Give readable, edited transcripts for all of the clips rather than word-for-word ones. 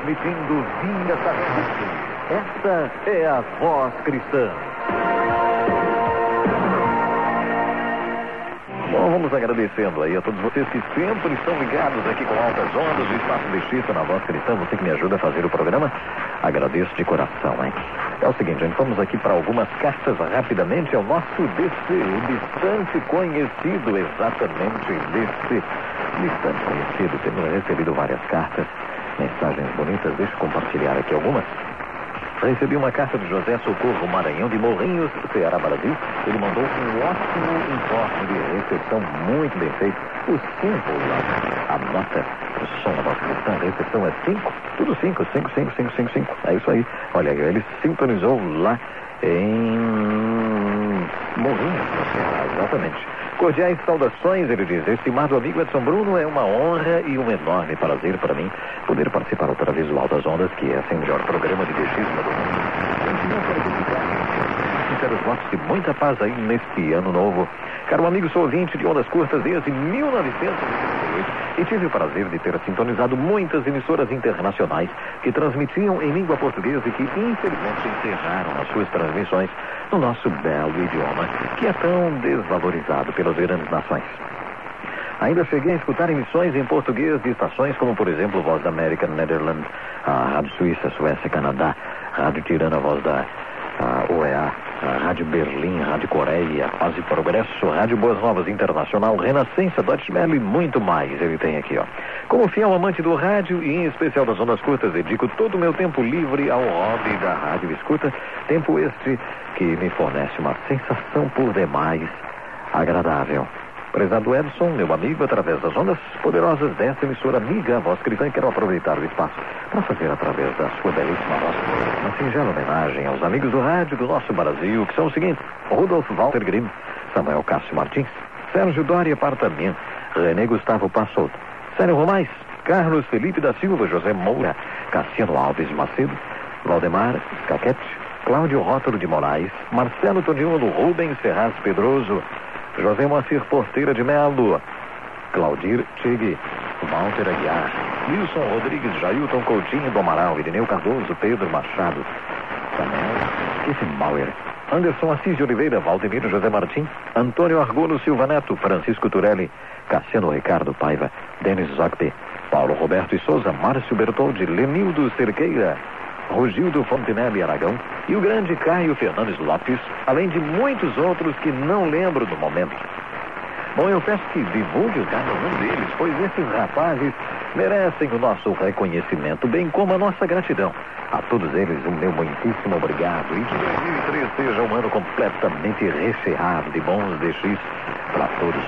transmitindo via satélite. Esta é a Voz Cristã. Bom, vamos agradecendo aí a todos vocês que sempre estão ligados aqui com Altas Ondas, o Espaço Destista na Voz Cristã, você que me ajuda a fazer o programa, agradeço de coração, hein? É o seguinte, gente, vamos aqui para algumas cartas rapidamente ao nosso DC, o distante conhecido, exatamente distante conhecido. Temos recebido várias cartas, mensagens bonitas, deixa eu compartilhar aqui algumas. Recebi uma carta de José Socorro Maranhão, de Morrinhos, Ceará, Brasil. Ele mandou um ótimo informe de recepção, muito bem feito. O 5 lá, a nota, o som da nossa cristã, a recepção é 5, tudo 5. É isso aí. Olha, ele sintonizou lá em Morrinhos, Ceará, exatamente. Cordiais saudações, ele diz. Estimado amigo Edson Bruno, é uma honra e um enorme prazer para mim poder participar outra vez do Altas Ondas, que é assim o melhor programa de dechismo do mundo. Sinceros votos de muita paz aí neste ano novo. Caro amigo, sou ouvinte de ondas curtas desde 1998 e tive o prazer de ter sintonizado muitas emissoras internacionais que transmitiam em língua portuguesa e que infelizmente encerraram as suas transmissões no nosso belo idioma, que é tão desvalorizado pelas grandes nações. Ainda cheguei a escutar emissões em português de estações como, por exemplo, Voz da América, Netherlands, a Rádio Suíça, Suécia, Canadá, Rádio Tirana, Voz da UEA, a Rádio Berlim, Rádio Coreia, Paz e Progresso, Rádio Boas Novas Internacional, Renascença, Deutsche Welle e muito mais. Ele tem aqui, ó. Como fiel amante do rádio e em especial das ondas curtas, dedico todo o meu tempo livre ao hobby da rádio escuta, tempo este que me fornece uma sensação por demais agradável. Prezado Edson, meu amigo, através das ondas poderosas dessa emissora amiga, a Voz Cristã, quero aproveitar o espaço para fazer através da sua belíssima voz uma singela homenagem aos amigos do rádio do nosso Brasil, que são os seguintes: Rudolf Walter Grimm, Samuel Cássio Martins, Sérgio Doria Apartamento, René Gustavo Passotto, Sérgio Romais, Carlos Felipe da Silva, José Moura, Cassiano Alves Macedo, Valdemar Caquete, Cláudio Rótulo de Moraes, Marcelo Toniolo, Rubens Ferraz Pedroso, José Moacir Porteira de Melo, Claudir Tigre, Walter Aguiar, Wilson Rodrigues, Jailton Coutinho do Amaral, Irineu Cardoso, Pedro Machado, Samuel Kissenbauer, Anderson Assis de Oliveira, Valdemiro José Martim, Antônio Argolo Silva Neto, Francisco Turelli, Cassiano Ricardo Paiva, Denis Zogby, Paulo Roberto e Souza, Márcio Bertoldi, Lenildo Cerqueira, Rogildo Fontenelle Aragão e o grande Caio Fernandes Lopes, além de muitos outros que não lembro no momento. Bom, eu peço que divulgue cada um deles, pois esses rapazes merecem o nosso reconhecimento, bem como a nossa gratidão. A todos eles, o meu muitíssimo obrigado. E que 2003 seja um ano completamente recheado de bons DX para todos.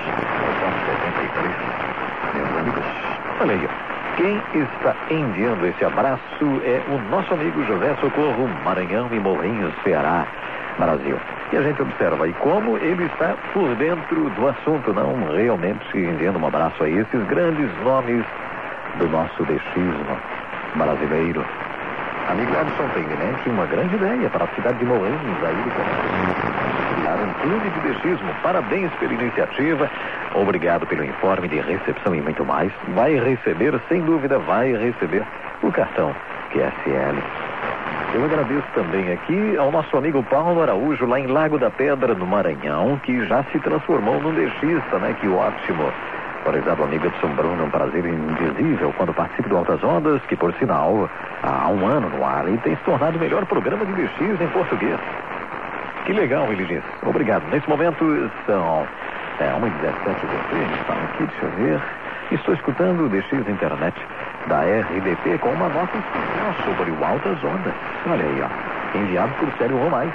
Meus amigos, olha aí, quem está enviando esse abraço é o nosso amigo José Socorro Maranhão e Morrinhos, Ceará, Brasil. E a gente observa aí como ele está por dentro do assunto, não realmente enviando um abraço a esses grandes nomes do nosso dechismo brasileiro. Amigo Edson, tem em mente uma grande ideia para a cidade de Morrinhos, aí ele começa criar um clube de dechismo. Parabéns pela iniciativa, obrigado pelo informe de recepção e muito mais. Vai receber, sem dúvida, vai receber o cartão QSL. Eu agradeço também aqui ao nosso amigo Paulo Araújo, lá em Lago da Pedra, no Maranhão, que já se transformou num dexista, né? Que ótimo. Por exemplo, amigo Edson Bruno, um prazer indizível quando participe do Altas Ondas, que por sinal, há um ano no ar, ele tem se tornado o melhor programa de DX em português. Que legal, ele diz. Obrigado. Nesse momento são 1h17 aqui, deixa eu ver. Estou escutando o DX Internet da RDP com uma nota especial sobre o Altas Ondas. Olha aí, ó. Enviado por Sérgio Romais.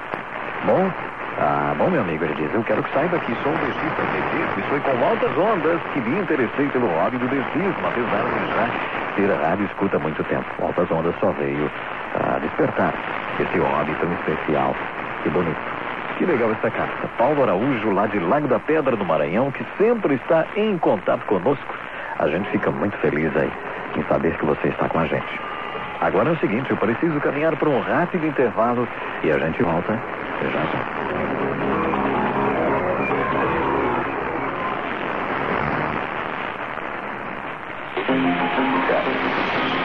Bom, meu amigo, ele diz, eu quero que saiba que sou um dexista e foi com Altas Ondas que me interessei pelo hobby do dexismo, apesar de já ter rádio escuta há muito tempo. Altas Ondas só veio a despertar esse hobby tão especial. Que bonito. Que legal essa carta. Paulo Araújo, lá de Lago da Pedra, no Maranhão, que sempre está em contato conosco. A gente fica muito feliz aí em saber que você está com a gente. Agora é o seguinte, eu preciso caminhar para um rápido intervalo e a gente volta já já.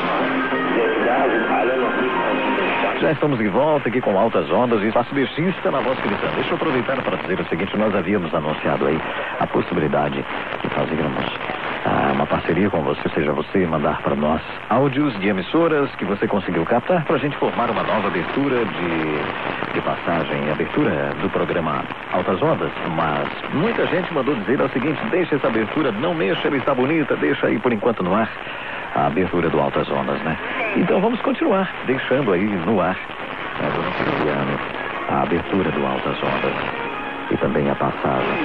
Já estamos de volta aqui com Altas Ondas e Espaço Bestista na voz cristã. Deixa eu aproveitar para dizer o seguinte: nós havíamos anunciado aí a possibilidade de fazermos uma parceria com você, seja você mandar para nós áudios de emissoras que você conseguiu captar para a gente formar uma nova abertura de passagem, abertura do programa Altas Ondas. Mas muita gente mandou dizer o seguinte: deixa essa abertura, não mexa, ela está bonita, deixa aí por enquanto no ar a abertura do Altas Ondas, né? Então vamos continuar deixando aí no ar, durante esse ano, a abertura do Altas Ondas e também a passagem.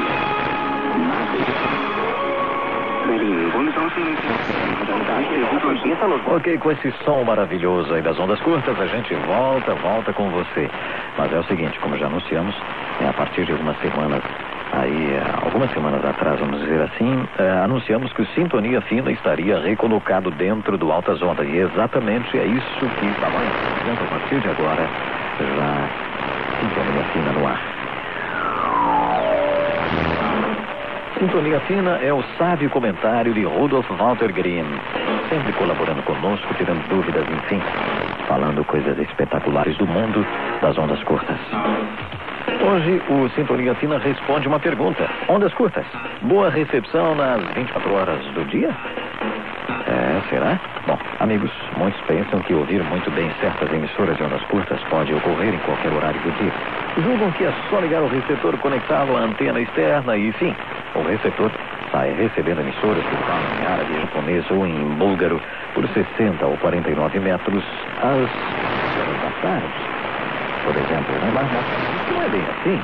Ok, com esse som maravilhoso aí das ondas curtas, a gente volta com você. Mas é o seguinte, como já anunciamos, a partir de algumas semanas atrás, vamos dizer assim, anunciamos que o Sintonia Fina estaria recolocado dentro do Altas Ondas. E exatamente é isso que estava acontecendo a partir de agora, já Sintonia Fina no ar. Sintonia Fina é o sábio comentário de Rudolf Walter Grimm, sempre colaborando conosco, tirando dúvidas, enfim, falando coisas espetaculares do mundo das ondas curtas. Hoje o Sintonia Fina responde uma pergunta: ondas curtas, boa recepção nas 24 horas do dia? Será? Bom, amigos, muitos pensam que ouvir muito bem certas emissoras de ondas curtas pode ocorrer em qualquer horário do dia. Julgam que é só ligar o receptor, conectá-lo à antena externa e, sim, o receptor sai recebendo emissoras que falam em árabe, japonês ou em búlgaro por 60 ou 49 metros às horas da tarde, por exemplo, né? Mas não é bem assim.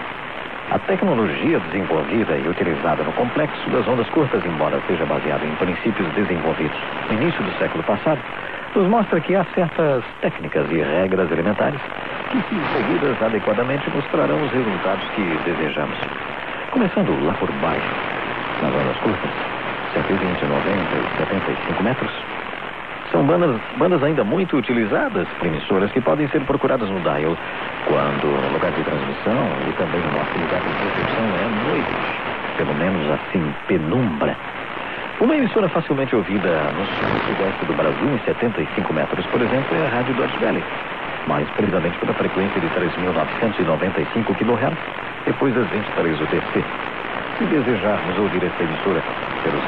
A tecnologia desenvolvida e utilizada no complexo das ondas curtas, embora seja baseada em princípios desenvolvidos no início do século passado, nos mostra que há certas técnicas e regras elementares que, se seguidas adequadamente, nos trarão os resultados que desejamos. Começando lá por baixo, nas ondas curtas, 120, 90 e 75 metros, são bandas ainda muito utilizadas por emissoras que podem ser procuradas no dial quando no lugar de transmissão e também no nosso lugar de recepção é noite, pelo menos assim, penumbra. Uma emissora facilmente ouvida no sudeste do Brasil, em 75 metros, por exemplo, é a Rádio Deutsche Welle, mais precisamente pela frequência de 3.995 kHz, depois das 23 UTC. Se desejarmos ouvir essa emissora pelos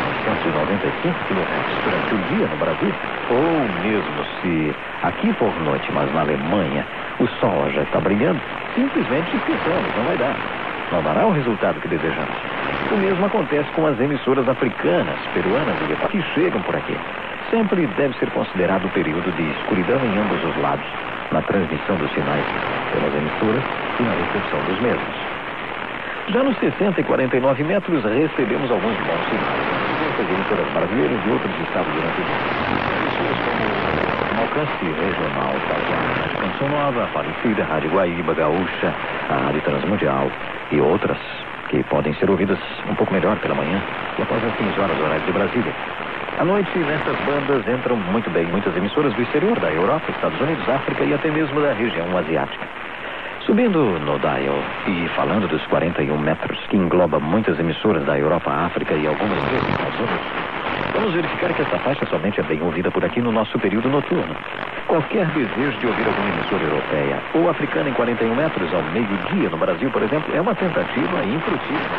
3.995 kHz durante o dia no Brasil, ou mesmo se aqui for noite, mas na Alemanha o sol já está brilhando, simplesmente esquecemos, não vai dar. Não dará o resultado que desejamos. O mesmo acontece com as emissoras africanas, peruanas e que chegam por aqui. Sempre deve ser considerado o período de escuridão em ambos os lados, na transmissão dos sinais pelas emissoras e na recepção dos mesmos. Já nos 60 e 49 metros recebemos alguns bons sinais. As emissoras brasileiras e outros estados durante o dia. Emissoras como alcance regional, a Rádio Canção Nova, a Falecida, a Rádio Guaíba, Gaúcha, a Rádio Transmundial e outras que podem ser ouvidas um pouco melhor pela manhã e após as 15 horas horário de Brasília. À noite, nessas bandas entram muito bem muitas emissoras do exterior, da Europa, Estados Unidos, África e até mesmo da região asiática. Subindo no dial e falando dos 41 metros, que engloba muitas emissoras da Europa, África e algumas vezes Estados Unidos, vamos verificar que essa faixa somente é bem ouvida por aqui no nosso período noturno. Qualquer desejo de ouvir alguma emissora europeia ou africana em 41 metros ao meio-dia no Brasil, por exemplo, é uma tentativa infrutífera.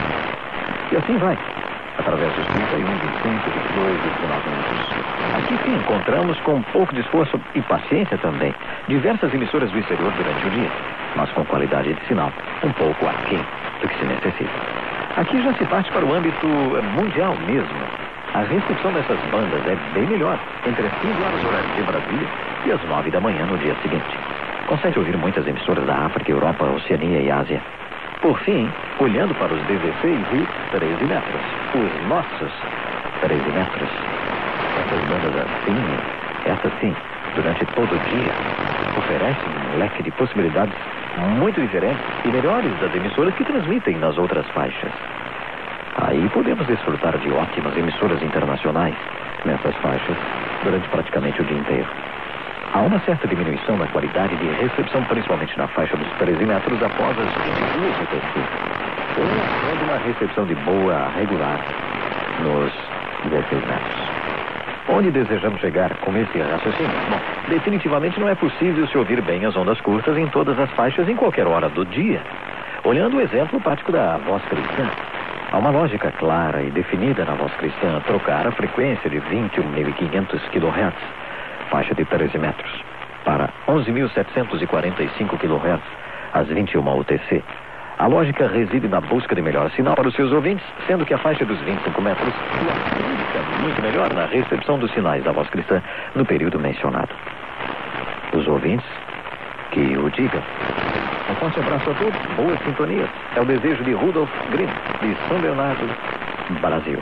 E assim vai, através dos 31, 25, 22 e 19 metros. Aqui sim encontramos, com um pouco de esforço e paciência também, diversas emissoras do exterior durante o dia, mas com qualidade de sinal um pouco aquém do que se necessita. Aqui já se parte para o âmbito mundial mesmo. A recepção dessas bandas é bem melhor, entre as 15 horas horário de Brasília e as 9 da manhã no dia seguinte. Consegue ouvir muitas emissoras da África, Europa, Oceania e Ásia. Por fim, olhando para os 16 e 13 metros, os nossos 13 metros, essas bandas assim, essas sim, durante todo o dia, oferecem um leque de possibilidades muito diferentes e melhores das emissoras que transmitem nas outras faixas. Aí podemos desfrutar de ótimas emissoras internacionais nessas faixas durante praticamente o dia inteiro. Há uma certa diminuição na qualidade de recepção, principalmente na faixa dos 13 metros após as 22 UTC. Ou uma recepção de boa regular nos 16 metros. Onde desejamos chegar com esse raciocínio? Bom, definitivamente não é possível se ouvir bem as ondas curtas em todas as faixas em qualquer hora do dia. Olhando o exemplo prático da voz cristã, há uma lógica clara e definida na voz cristã trocar a frequência de 21.500 kHz, faixa de 13 metros, para 11.745 kHz, às 21 UTC. A lógica reside na busca de melhor sinal para os seus ouvintes, sendo que a faixa dos 25 metros é muito melhor na recepção dos sinais da voz cristã no período mencionado. Os ouvintes que o digam. Um forte abraço a todos, boas sintonias. É o desejo de Rudolf Grimm, de São Bernardo, Brasil.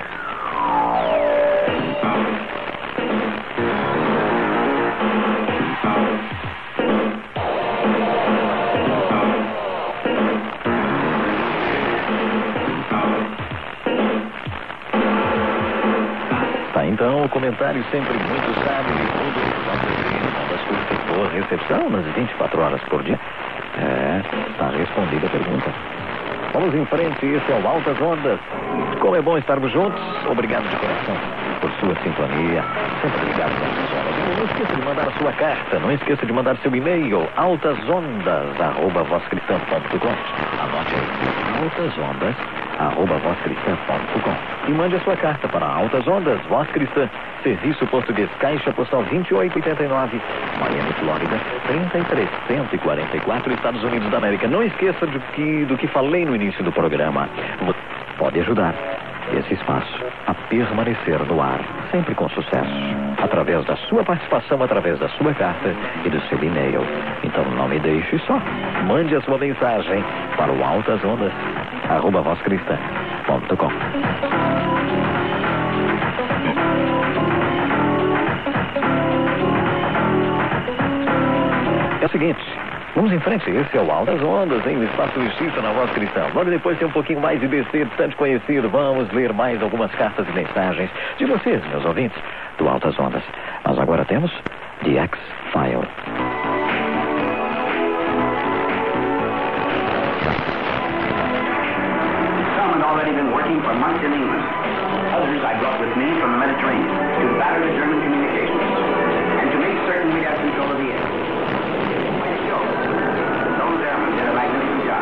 Então, o comentário sempre muito sábio e boa recepção nas 24 horas por dia. Está respondida a pergunta. Vamos em frente, esse é o Altas Ondas. Como é bom estarmos juntos. Obrigado de coração por sua sintonia. Sempre ligado nas ondas. Não esqueça de mandar a sua carta, não esqueça de mandar seu e-mail, altasondas@vozcristã.com. Anote aí, altasondas@vozcristã.com. E mande a sua carta para Altas Ondas, Voz Cristã, Serviço Português, Caixa Postal 2889, Miami, Flórida, 33144, Estados Unidos da América. Não esqueça do que falei no início do programa. Você pode ajudar esse espaço a permanecer no ar, sempre com sucesso, através da sua participação, através da sua carta e do seu e-mail. Então não me deixe só. Mande a sua mensagem para o altasondas@vozcristã.com. É o seguinte, vamos em frente. Esse é o Altas Ondas, em Espaço Justiça na Voz Cristã. Logo depois tem um pouquinho mais de besteira, tanto conhecido. Vamos ler mais algumas cartas e mensagens de vocês, meus ouvintes, do Altas Ondas. Mas agora temos The X-File. Some had already been working for months in England. Others I brought with me from the Mediterranean to batter the German communications and to make certain we had control of the air. Those airmen did a magnificent job.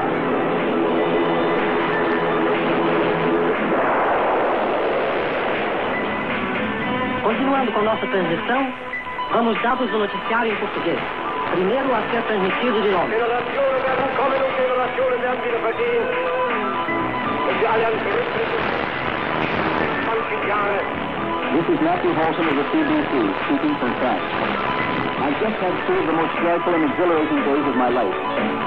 Continuando com nossa transmissão, vamos dados do noticiário em português. Primeiro a ser transmitido de Londres. This is Matthew Holson of the CBC, speaking from France. I've just had two of the most joyful and exhilarating days of my life.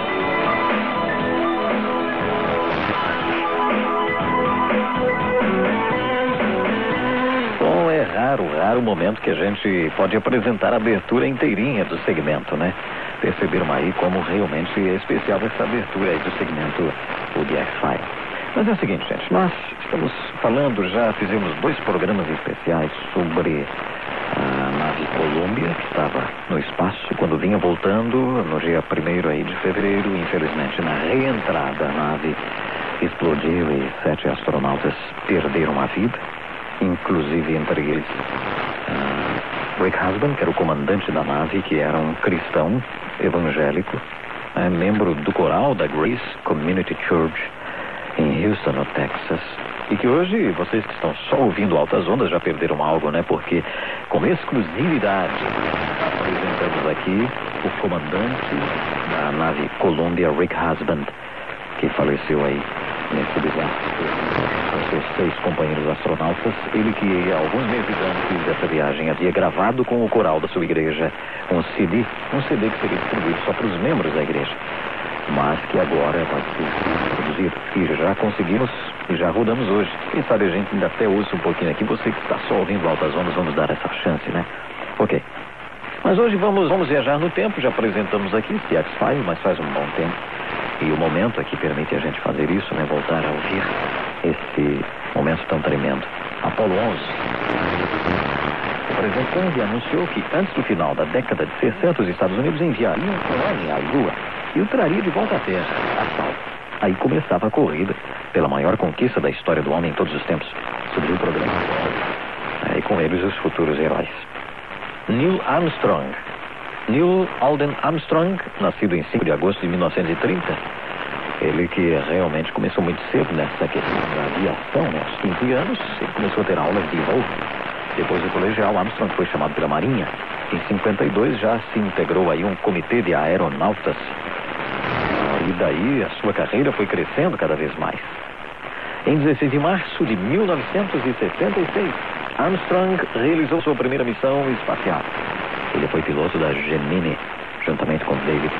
Bom, é raro momento que a gente pode apresentar a abertura inteirinha do segmento, né? Perceberam aí como realmente é especial essa abertura aí do segmento, o The X-File. Mas é o seguinte, gente, nós estamos falando, já fizemos 2 programas especiais sobre a nave Columbia, que estava no espaço, quando vinha voltando no dia 1º aí de fevereiro. Infelizmente, na reentrada, a nave explodiu e 7 astronautas perderam a vida, inclusive entre eles Rick Husband, que era o comandante da nave, que era um cristão evangélico, membro do coral da Grace Community Church em Houston, no Texas, e que hoje, vocês que estão só ouvindo Altas Ondas já perderam algo, né? Porque, com exclusividade, apresentamos aqui o comandante da nave Columbia, Rick Husband, que faleceu aí nesse desastre com seus 6 companheiros astronautas. Ele que, alguns meses antes dessa viagem, havia gravado com o coral da sua igreja um CD que seria distribuído só para os membros da igreja, mas que agora vai ser produzido. E já conseguimos, e já rodamos hoje. Quem sabe a gente ainda até ouça um pouquinho aqui. Você que está só ouvindo Altas Ondas, vamos dar essa chance, né? Ok. Mas hoje vamos viajar no tempo. Já apresentamos aqui esse X-File, mas faz um bom tempo. E o momento aqui permite a gente fazer isso, né? Voltar a ouvir esse momento tão tremendo. Apollo 11. O presidente Kennedy anunciou que antes do final da década de 60, os Estados Unidos enviariam um colônia à Lua e o traria de volta à Terra, a salvo. Aí começava a corrida pela maior conquista da história do homem em todos os tempos. Surgiu o programa E com eles os futuros heróis. Neil Armstrong. Neil Alden Armstrong, nascido em 5 de agosto de 1930. Ele que realmente começou muito cedo nessa questão da aviação, né? Aos 15 anos, ele começou a ter aulas de voo. Depois do colegial, Armstrong foi chamado pela Marinha. Em 52 já se integrou aí um comitê de aeronautas. E daí a sua carreira foi crescendo cada vez mais. Em 16 de março de 1966, Armstrong realizou sua primeira missão espacial. Ele foi piloto da Gemini, juntamente com David.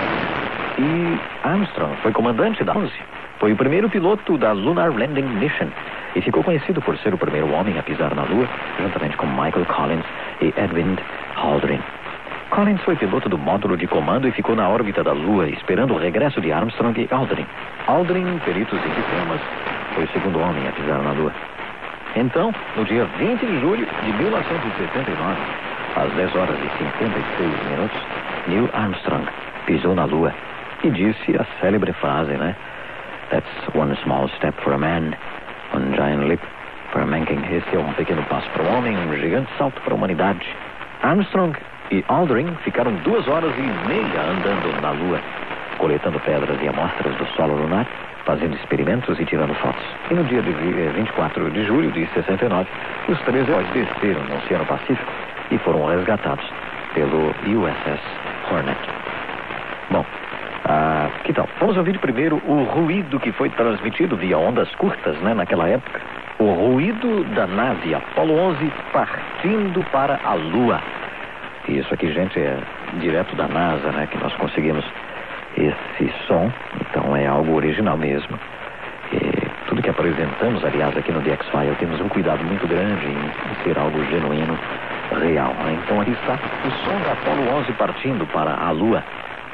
E Armstrong foi comandante da 11. Foi o primeiro piloto da Lunar Landing Mission e ficou conhecido por ser o primeiro homem a pisar na Lua, juntamente com Michael Collins e Edwin Aldrin. Collins foi piloto do módulo de comando e ficou na órbita da Lua, esperando o regresso de Armstrong e Aldrin. Aldrin, peritos em sistemas, foi o segundo homem a pisar na Lua. Então, no dia 20 de julho de 1969, às 10 horas e 56 minutos, Neil Armstrong pisou na Lua e disse a célebre frase, né? That's one small step for a man, one giant leap for a man king. Esse é um pequeno passo para o homem, um gigante salto para a humanidade. Armstrong e Aldrin ficaram 2 horas e meia andando na Lua, coletando pedras e amostras do solo lunar, fazendo experimentos e tirando fotos. E no dia de 24 de julho de 69, os 3 heróis desceram no Oceano Pacífico e foram resgatados pelo USS Hornet. Bom, que tal? Vamos ouvir primeiro o ruído que foi transmitido via ondas curtas, né, naquela época. O ruído da nave Apollo 11 partindo para a Lua. E isso aqui, gente, é direto da NASA, né, que nós conseguimos esse som. Então é algo original mesmo. E tudo que apresentamos, aliás, aqui no The X-Files, temos um cuidado muito grande em ser algo genuíno, real, né? Então aqui está o som da Apollo 11 partindo para a Lua.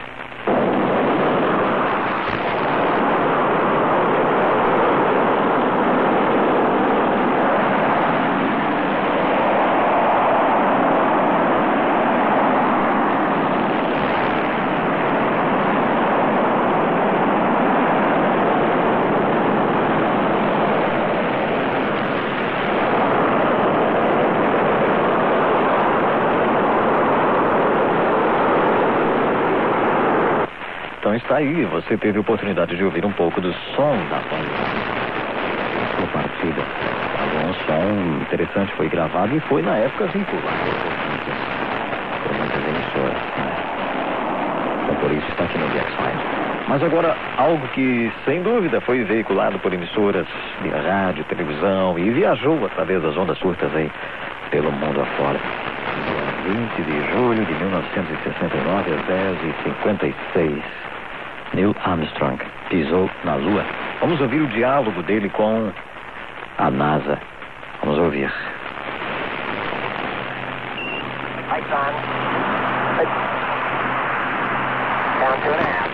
Então está aí, você teve a oportunidade de ouvir um pouco do som da sua partida. Um som interessante, foi gravado e foi na época vinculado por muitas emissoras. Então por isso está aqui no The X-Files. Mas agora, algo que sem dúvida foi veiculado por emissoras de rádio, televisão e viajou através das ondas curtas aí pelo mundo afora. 20 de julho de 1969, às 10h56. Neil Armstrong pisou na Lua. Vamos ouvir o diálogo dele com a NASA. Vamos ouvir. Lights on. Down 2.5.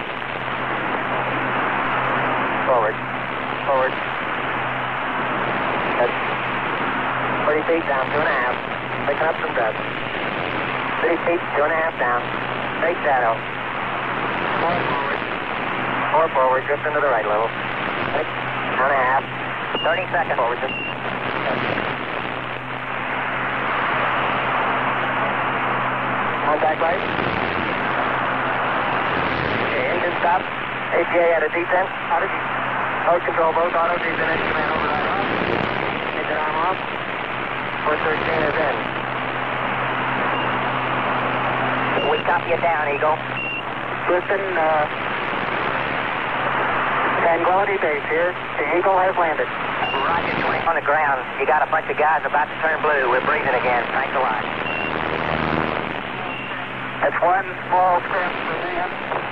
Forward. Forward. Good. 30 feet down 2.5. Picking up some dust. 30 feet, 2.5 down. Straight shadow. 4 forward. 4 forward, just into the right level. 6, 2.5. 30 seconds forward. Just. Contact light. Okay, engine stop. APA at a descent. Mode control both auto. Descent engine command override off. Engine arm off. Port 13 is in. We copy it down, Eagle. Listen, Tranquility Base here. The Eagle has landed. Roger, 20 on the ground. You got a bunch of guys about to turn blue. We're breathing again. Thanks a lot. That's one small step for man.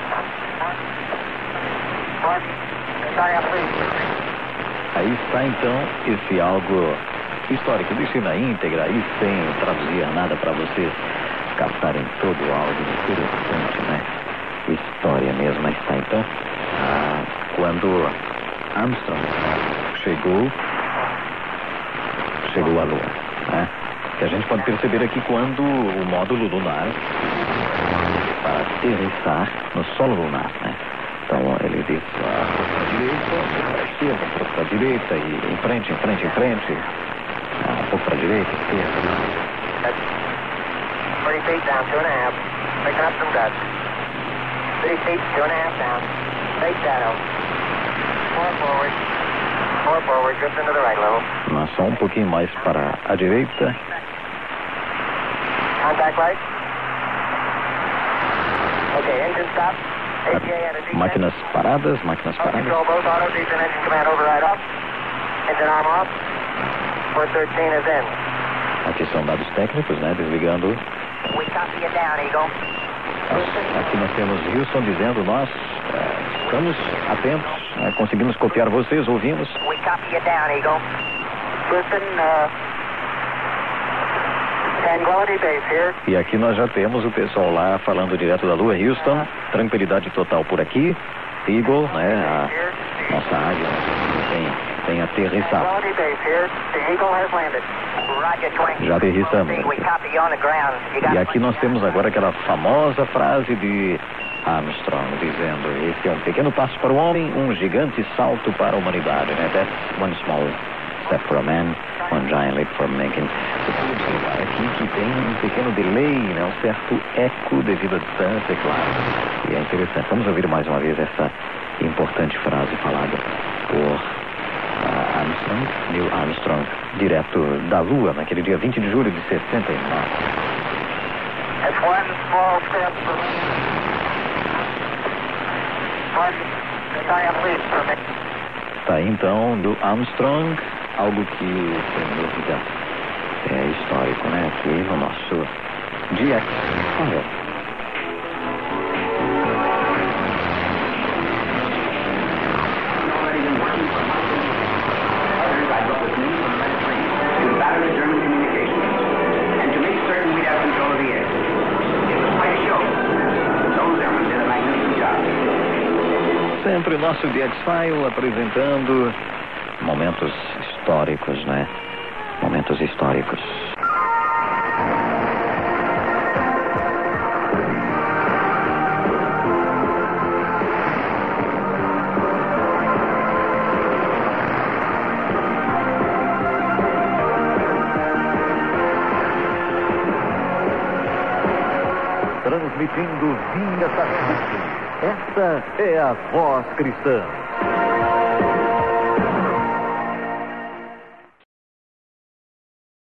One giant leap. Aí está então esse algo histórico. Deixei na íntegra aí sem traduzir nada para vocês captarem todo o áudio interessante, né? História mesmo. Aí está então quando Armstrong chegou à Lua, né? Que a gente pode perceber aqui quando o módulo lunar para aterrissar no solo lunar, né? Então ele diz para a direita, para a esquerda, para a direita e em frente. pouco para a direita, esquerda. 30 feet down, 2.5. Picking up some guts. 30 feet, 2.5 down. Straight shadow. 4 forward, just into the right level. Mas só um pouquinho mais para a direita. Contact light. Okay, engine stop. Máquinas paradas, máquinas paradas. Control both autos, Eastern engine command override off. Engine arm off. 413 is in. Aqui são dados técnicos, né? Desligando. We copy you down, Eagle. Aqui nós temos Houston dizendo, nós estamos atentos, conseguimos copiar vocês, ouvimos. We copy you down, Eagle. Listen, Tranquility Base here. E aqui nós já temos o pessoal lá falando direto da Lua. Houston, tranquilidade total por aqui. Eagle, né? A nossa águia tem aterrissado. Tranquility Base here. The Eagle has landed. Roger, Twink. Já aterrissamos. We copy you on the ground. You got E aqui nós temos agora aquela famosa frase de Armstrong dizendo: esse é um pequeno passo para o homem, um gigante salto para a humanidade, né? That's one small step for a man, one giant leap for mankind. Você pode observar aqui que tem um pequeno delay, né? Um certo eco devido à distância, claro. E é interessante. Vamos ouvir mais uma vez essa importante frase falada por Armstrong, Neil Armstrong, direto da Lua, naquele dia 20 de julho de 69. That's one small step for man. One giant leap for man. Tá aí então do Armstrong, algo que, sem dúvida, é histórico, né? Aqui no nosso GX. Olha. Sempre nosso DX-File apresentando momentos históricos, né? Momentos históricos. Transmitindo Vinha Tarde. Esta é a Voz Cristã.